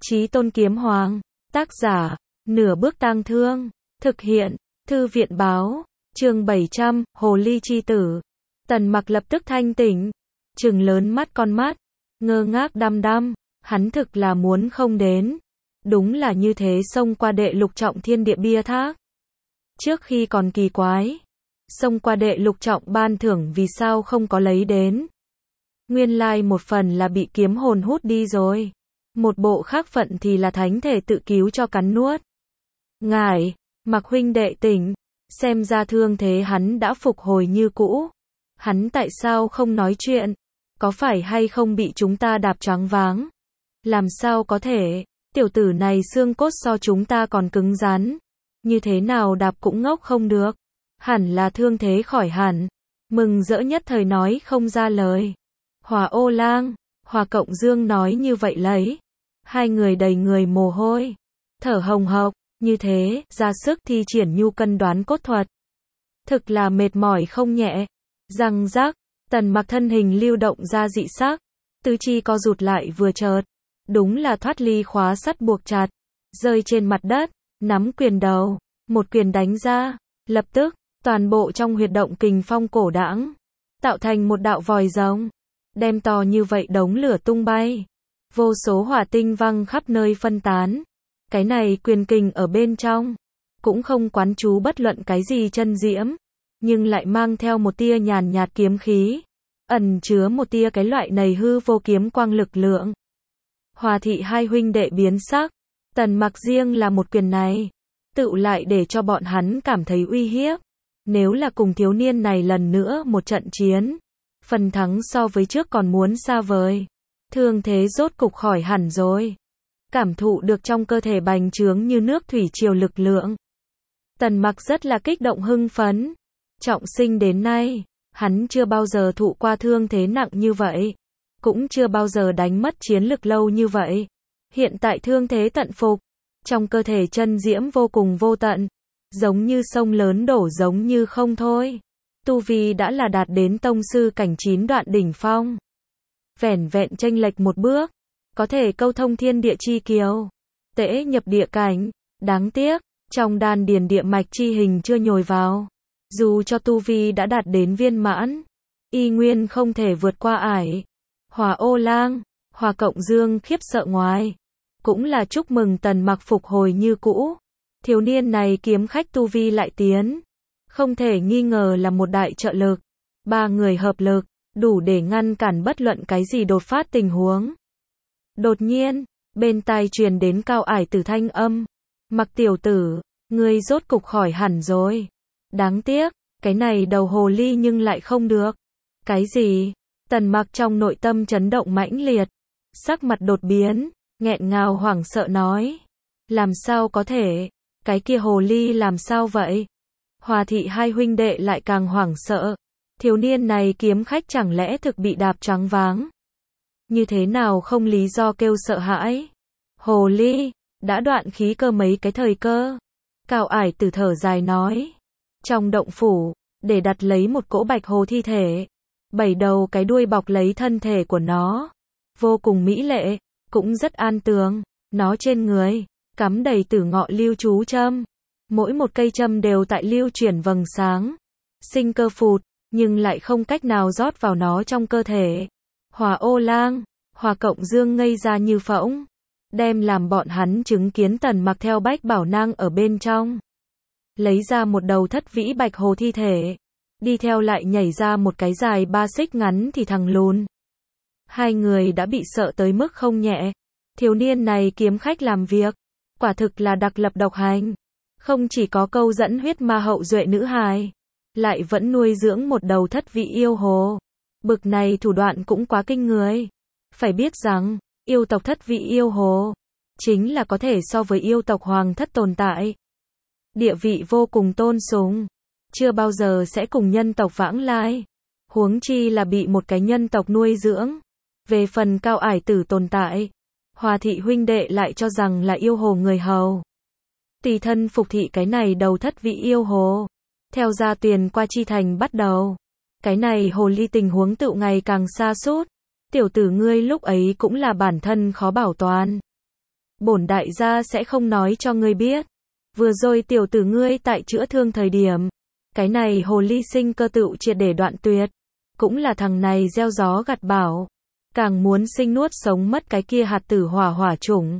Chí Tôn Kiếm Hoàng, tác giả, Nửa Bước Tang Thương, thực hiện, Thư viện báo, chương 700, Hồ Ly Chi Tử. Tần Mặc lập tức thanh tỉnh, trừng lớn mắt con mắt, ngơ ngác đăm đăm, hắn thực là muốn không đến. Đúng là như thế, xông qua đệ lục trọng thiên địa bia thác. Trước khi còn kỳ quái, xông qua đệ lục trọng ban thưởng vì sao không có lấy đến. Nguyên lai một phần là bị kiếm hồn hút đi rồi. Một bộ khác phận thì là thánh thể tự cứu cho cắn nuốt. Ngài, Mặc huynh đệ tỉnh, xem ra thương thế hắn đã phục hồi như cũ. Hắn tại sao không nói chuyện? Có phải hay không bị chúng ta đạp choáng váng? Làm sao có thể, tiểu tử này xương cốt so chúng ta còn cứng rắn. Như thế nào đạp cũng ngốc không được. Hẳn là thương thế khỏi hẳn. Mừng rỡ nhất thời nói không ra lời. Hòa Ô Lang, Hòa Cộng Dương nói như vậy lấy. Hai người đầy người mồ hôi, thở hồng hộc, như thế, ra sức thi triển nhu cân đoán cốt thuật. Thực là mệt mỏi không nhẹ. Răng rác, Tần Mặc thân hình lưu động ra dị sắc, tứ chi co rụt lại vừa chợt, đúng là thoát ly khóa sắt buộc chặt, rơi trên mặt đất, nắm quyền đầu, một quyền đánh ra, lập tức, toàn bộ trong huyệt động kình phong cổ đãng, tạo thành một đạo vòi rồng, đem to như vậy đống lửa tung bay. Vô số hỏa tinh văng khắp nơi phân tán. Cái này quyền kình ở bên trong, cũng không quán chú bất luận cái gì chân diễm, nhưng lại mang theo một tia nhàn nhạt kiếm khí, ẩn chứa một tia cái loại này hư vô kiếm quang lực lượng. Hòa Thị hai huynh đệ biến sắc, Tần Mặc riêng là một quyền này, tựu lại để cho bọn hắn cảm thấy uy hiếp. Nếu là cùng thiếu niên này lần nữa một trận chiến, phần thắng so với trước còn muốn xa vời. Thương thế rốt cục khỏi hẳn rồi. Cảm thụ được trong cơ thể bành trướng như nước thủy triều lực lượng. Tần Mặc rất là kích động hưng phấn. Trọng sinh đến nay, hắn chưa bao giờ thụ qua thương thế nặng như vậy. Cũng chưa bao giờ đánh mất chiến lực lâu như vậy. Hiện tại thương thế tận phục. Trong cơ thể chân diễm vô cùng vô tận. Giống như sông lớn đổ giống như không thôi. Tu vi đã là đạt đến tông sư cảnh 9 đoạn đỉnh phong. Vẻn vẹn chênh lệch một bước, có thể câu thông thiên địa chi kiều, tễ nhập địa cảnh. Đáng tiếc, trong đan điền địa mạch chi hình chưa nhồi vào. Dù cho tu vi đã đạt đến viên mãn, y nguyên không thể vượt qua ải. Hòa Ô Lang, Hòa Cộng Dương khiếp sợ ngoài, cũng là chúc mừng Tần Mặc phục hồi như cũ. Thiếu niên này kiếm khách tu vi lại tiến, không thể nghi ngờ là một đại trợ lực. Ba người hợp lực, đủ để ngăn cản bất luận cái gì đột phát tình huống. Đột nhiên, bên tai truyền đến Cao Ải Tử thanh âm. Mặc tiểu tử, ngươi rốt cục khỏi hẳn rồi. Đáng tiếc, cái này đầu hồ ly nhưng lại không được. Cái gì? Tần Mặc trong nội tâm chấn động mãnh liệt. Sắc mặt đột biến, nghẹn ngào hoảng sợ nói. Làm sao có thể? Cái kia hồ ly làm sao vậy? Hòa Thị hai huynh đệ lại càng hoảng sợ. Thiếu niên này kiếm khách chẳng lẽ thực bị đạp choáng váng? Như thế nào không lý do kêu sợ hãi? Hồ ly, đã đoạn khí cơ mấy cái thời cơ. Cao Ải Tử thở dài nói. Trong động phủ, để đặt lấy một cỗ bạch hồ thi thể. 7 đầu cái đuôi bọc lấy thân thể của nó. Vô cùng mỹ lệ, cũng rất an tường. Nó trên người, cắm đầy tử ngọ lưu chú châm. Mỗi một cây châm đều tại lưu chuyển vầng sáng. Sinh cơ phụt, nhưng lại không cách nào rót vào nó trong cơ thể. Hòa Ô Lang, Hòa Cộng Dương ngây ra như phỗng, đem làm bọn hắn chứng kiến Tần Mặc theo bách bảo nang ở bên trong, lấy ra một đầu thất vĩ bạch hồ thi thể, đi theo lại nhảy ra một cái dài 3 xích ngắn thì thằng lùn. Hai người đã bị sợ tới mức không nhẹ. Thiếu niên này kiếm khách làm việc, quả thực là đặc lập độc hành, không chỉ có câu dẫn huyết ma hậu duệ nữ hài, lại vẫn nuôi dưỡng một đầu thất vị yêu hồ. Bực này thủ đoạn cũng quá kinh người. Phải biết rằng, yêu tộc thất vị yêu hồ, chính là có thể so với yêu tộc hoàng thất tồn tại. Địa vị vô cùng tôn sùng, chưa bao giờ sẽ cùng nhân tộc vãng lai. Huống chi là bị một cái nhân tộc nuôi dưỡng. Về phần Cao Ải Tử tồn tại, Hòa Thị huynh đệ lại cho rằng là yêu hồ người hầu. Tùy thân phục thị cái này đầu thất vị yêu hồ. Theo gia tuyền qua chi thành bắt đầu. Cái này hồ ly tình huống tựu ngày càng xa sút. Tiểu tử ngươi lúc ấy cũng là bản thân khó bảo toàn. bổn đại gia sẽ không nói cho ngươi biết. Vừa rồi tiểu tử ngươi tại chữa thương thời điểm, cái này hồ ly sinh cơ tựu triệt để đoạn tuyệt. Cũng là thằng này gieo gió gặt bão, càng muốn sinh nuốt sống mất cái kia hạt tử hỏa hỏa chủng.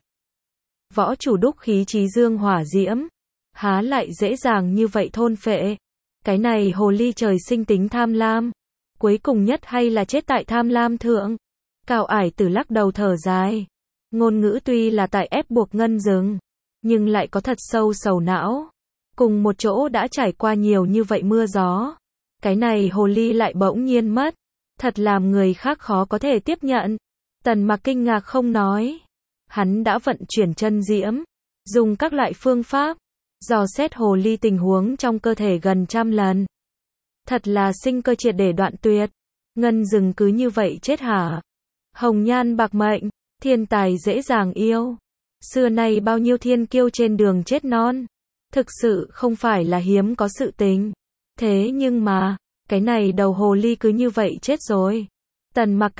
Võ chủ đúc khí trí dương hỏa diễm, há lại dễ dàng như vậy thôn phệ. Cái này hồ ly trời sinh tính tham lam, cuối cùng nhất hay là chết tại tham lam thượng. Cao Ải Tử lắc đầu thở dài. Ngôn ngữ tuy là tại ép buộc Ngân Dừng, nhưng lại có thật sâu sầu não. Cùng một chỗ đã trải qua nhiều như vậy mưa gió, cái này hồ ly lại bỗng nhiên mất, thật làm người khác khó có thể tiếp nhận. Tần Mặc kinh ngạc không nói. Hắn đã vận chuyển chân diễm, dùng các loại phương pháp, dò xét hồ ly tình huống trong cơ thể gần 100 lần. Thật là sinh cơ triệt để đoạn tuyệt. Ngân Dừng cứ như vậy chết hả? Hồng nhan bạc mệnh, thiên tài dễ dàng yêu. Xưa nay bao nhiêu thiên kiêu trên đường chết non. Thực sự không phải là hiếm có sự tình. Thế nhưng mà, cái này đầu hồ ly cứ như vậy chết rồi. Tần Mặc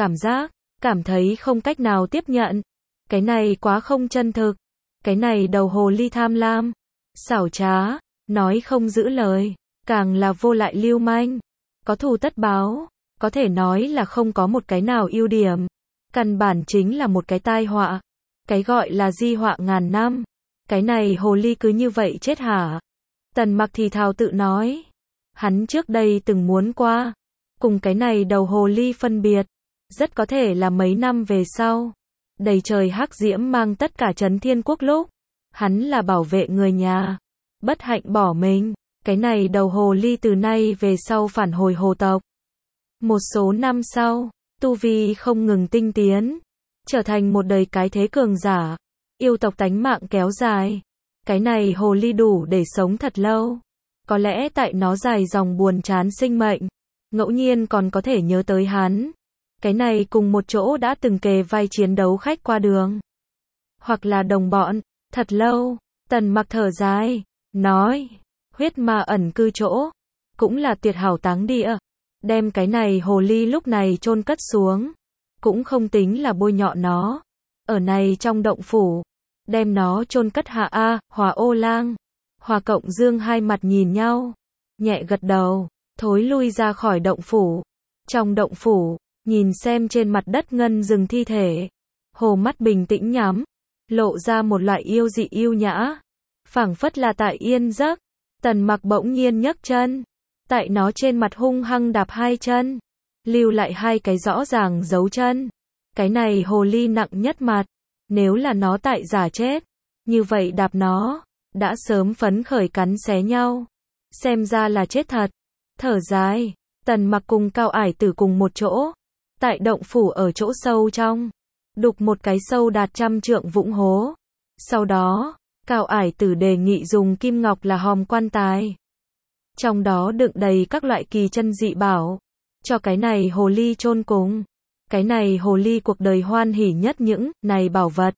cảm thấy không cách nào tiếp nhận. Cái này quá không chân thực. Cái này đầu hồ ly tham lam, xảo trá, nói không giữ lời, càng là vô lại lưu manh, có thù tất báo, có thể nói là không có một cái nào ưu điểm. Căn bản chính là một cái tai họa. Cái gọi là di họa ngàn năm. Cái này hồ ly cứ như vậy chết hả? Tần Mặc thì thào tự nói. Hắn trước đây từng muốn qua, cùng cái này đầu hồ ly phân biệt. Rất có thể là mấy năm về sau. Đầy trời hắc diễm mang tất cả Trấn Thiên Quốc lúc. Hắn là bảo vệ người nhà. Bất hạnh bỏ mình. Cái này đầu hồ ly từ nay về sau phản hồi hồ tộc. Một số năm sau, tu vi không ngừng tinh tiến, trở thành một đời cái thế cường giả. Yêu tộc tánh mạng kéo dài. Cái này hồ ly đủ để sống thật lâu. Có lẽ tại nó dài dòng buồn chán sinh mệnh, ngẫu nhiên còn có thể nhớ tới hắn. Cái này cùng một chỗ đã từng kề vai chiến đấu khách qua đường. Hoặc là đồng bọn, thật lâu. Tần Mặc thở dài, nói, huyết ma ẩn cư chỗ, cũng là tuyệt hảo táng địa. Đem cái này hồ ly lúc này chôn cất xuống, cũng không tính là bôi nhọ nó. Ở này trong động phủ, đem nó chôn cất hạ a. Hòa Ô Lang, Hòa Cộng Dương hai mặt nhìn nhau, nhẹ gật đầu, thối lui ra khỏi động phủ. Trong động phủ, nhìn xem trên mặt đất Ngân Dừng thi thể, hồ mắt bình tĩnh nhắm, lộ ra một loại yêu dị yêu nhã, phảng phất là tại yên giấc. Tần Mặc bỗng nhiên nhấc chân, tại nó trên mặt hung hăng đạp hai chân, lưu lại hai cái rõ ràng dấu chân. Cái này hồ ly nặng nhất mặt, nếu là nó tại giả chết, như vậy đạp nó, đã sớm phấn khởi cắn xé nhau. Xem ra là chết thật. Thở dài, Tần Mặc cùng Cao Ải Tử cùng một chỗ, tại động phủ ở chỗ sâu trong, đục một cái sâu đạt 100 trượng vũng hố. Sau đó, Cao Ải Tử đề nghị dùng kim ngọc là hòm quan tài, trong đó đựng đầy các loại kỳ chân dị bảo, cho cái này hồ ly chôn cùng. Cái này hồ ly cuộc đời hoan hỉ nhất những này bảo vật,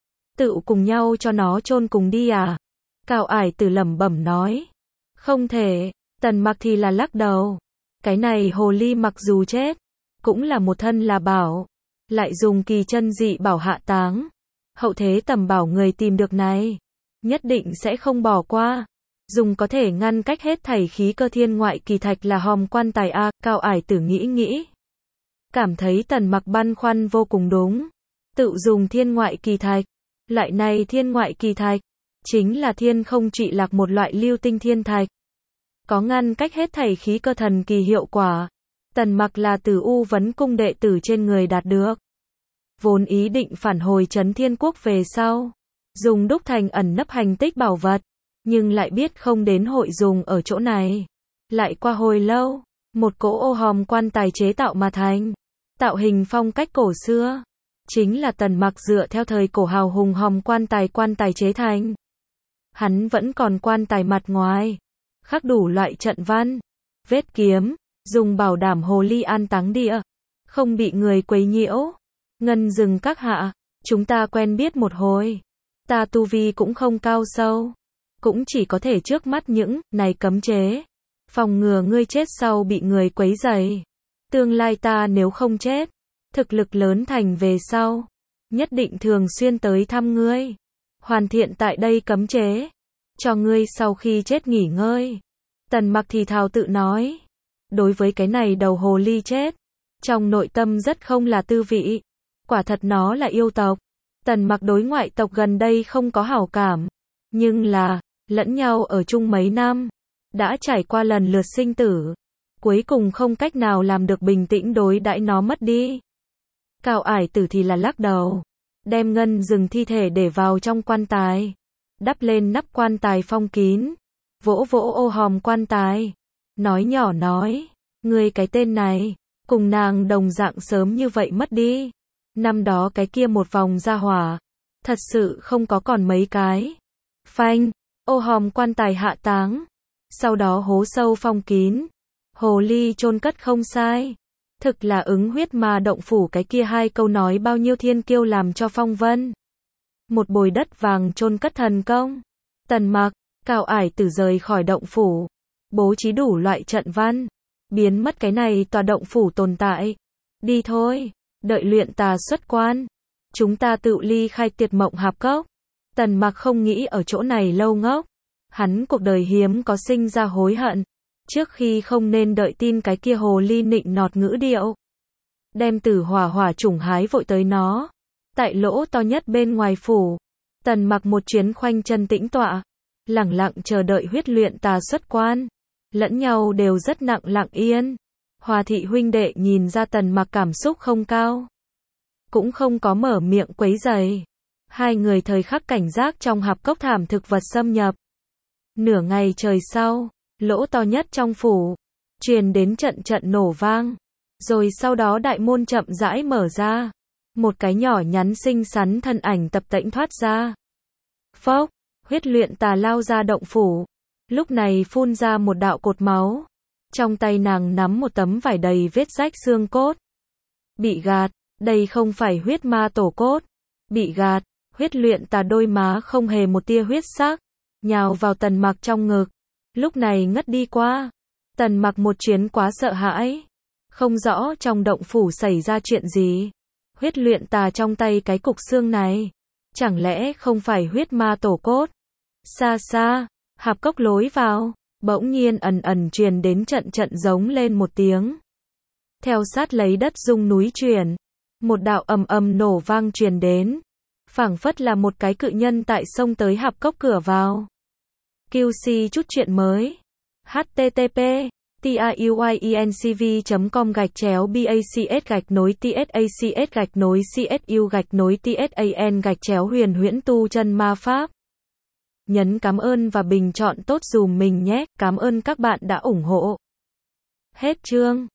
tự cùng nhau cho nó chôn cùng đi à? Cao Ải Tử lẩm bẩm nói. Không thể. Tần Mặc thì là lắc đầu. Cái này hồ ly mặc dù chết, cũng là một thân là bảo, lại dùng kỳ chân dị bảo hạ táng. Hậu thế tầm bảo người tìm được này, nhất định sẽ không bỏ qua. Dùng có thể ngăn cách hết thảy khí cơ thiên ngoại kỳ thạch là hòm quan tài a. Cao Ải Tử nghĩ, cảm thấy Tần Mặc băn khoăn vô cùng đúng. Tự dùng thiên ngoại kỳ thạch. Loại này thiên ngoại kỳ thạch, chính là thiên không trị lạc một loại lưu tinh thiên thạch. Có ngăn cách hết thảy khí cơ thần kỳ hiệu quả. Tần Mặc là từ U Vấn Cung đệ tử trên người đạt được. Vốn ý định phản hồi Trấn Thiên Quốc về sau, dùng đúc thành ẩn nấp hành tích bảo vật, nhưng lại biết không đến hội dùng ở chỗ này. Lại qua hồi lâu, một cỗ ô hòm quan tài chế tạo mà thành. Tạo hình phong cách cổ xưa, chính là Tần Mặc dựa theo thời cổ hào hùng hòm quan tài chế thành. Hắn vẫn còn quan tài mặt ngoài, khắc đủ loại trận văn, vết kiếm, dùng bảo đảm hồ ly an táng địa, không bị người quấy nhiễu. Ngân Dừng các hạ, chúng ta quen biết một hồi, ta tu vi cũng không cao sâu, cũng chỉ có thể trước mắt những này cấm chế, phòng ngừa ngươi chết sau bị người quấy rầy. Tương lai ta nếu không chết, thực lực lớn thành về sau, nhất định thường xuyên tới thăm ngươi. hoàn thiện tại đây cấm chế. Cho ngươi sau khi chết nghỉ ngơi. Tần Mặc thì thào tự nói. Đối với cái này đầu hồ ly chết, trong nội tâm rất không là tư vị. Quả thật nó là yêu tộc. Tần Mặc đối ngoại tộc gần đây không có hảo cảm. Nhưng là, lẫn nhau ở chung mấy năm. Đã trải qua lần lượt sinh tử. Cuối cùng không cách nào làm được bình tĩnh đối đãi nó mất đi. Cao Ải Tử thì là lắc đầu. Đem ngân rừng thi thể để vào trong quan tài. Đắp lên nắp quan tài phong kín. Vỗ vỗ ô hòm quan tài. Nói nhỏ nói. Ngươi cái tên này. Cùng nàng đồng dạng sớm như vậy mất đi. Năm đó cái kia một vòng ra hỏa. Thật sự không có còn mấy cái. Phanh. Ô hòm quan tài hạ táng. Sau đó hố sâu phong kín. Hồ ly chôn cất không sai. Thực là ứng huyết ma động phủ cái kia hai câu nói bao nhiêu thiên kiêu làm cho phong vân. Một bồi đất vàng chôn cất thần công. Tần Mặc, Cao Ải Tử rời khỏi động phủ. Bố trí đủ loại trận văn. Biến mất cái này tòa động phủ tồn tại. Đi thôi, đợi luyện tà xuất quan. Chúng ta tự ly khai Tiệt Mộng Hạp Cốc. Tần Mặc không nghĩ ở chỗ này lâu ngốc. Hắn cuộc đời hiếm có sinh ra hối hận. Trước khi không nên đợi tin cái kia hồ ly nịnh nọt ngữ điệu. Đem Tử Hỏa hỏa chủng hái vội tới nó. Tại lỗ to nhất bên ngoài phủ. Tần Mặc một chuyến khoanh chân tĩnh tọa. Lẳng lặng chờ đợi huyết luyện tà xuất quan. Lẫn nhau đều rất nặng lặng yên. Hòa thị huynh đệ nhìn ra Tần Mặc cảm xúc không cao. Cũng không có mở miệng quấy rầy. Hai người thời khắc cảnh giác trong hạp cốc thảm thực vật xâm nhập. Nửa ngày trời sau, lỗ to nhất trong phủ, truyền đến trận trận nổ vang. Rồi sau đó đại môn chậm rãi mở ra. Một cái nhỏ nhắn xinh xắn thân ảnh tập tễnh thoát ra. Phốc, huyết luyện tà lao ra động phủ. Lúc này phun ra một đạo cột máu. Trong tay nàng nắm một tấm vải đầy vết rách xương cốt. Bị gạt, đây không phải huyết ma tổ cốt. Bị gạt, huyết luyện tà đôi má không hề một tia huyết sắc. Nhào vào Tần Mặc trong ngực. Lúc này ngất đi qua. Tần Mặc một chuyến quá sợ hãi. Không rõ trong động phủ xảy ra chuyện gì. Huyết luyện tà trong tay cái cục xương này. Chẳng lẽ không phải huyết ma tổ cốt? Xa xa, hạp cốc lối vào, bỗng nhiên ẩn ẩn truyền đến trận trận giống lên một tiếng. Theo sát lấy đất rung núi chuyển. Một đạo ầm ầm nổ vang truyền đến. Phảng phất là một cái cự nhân tại sông tới hạp cốc cửa vào. QC chút chuyện mới. http tiuyencv.com/bacs-tsacs-csu-tsan-huyền huyễn tu chân ma pháp. Nhấn cảm ơn và bình chọn tốt dùm mình nhé. Cảm ơn các bạn đã ủng hộ. Hết chương.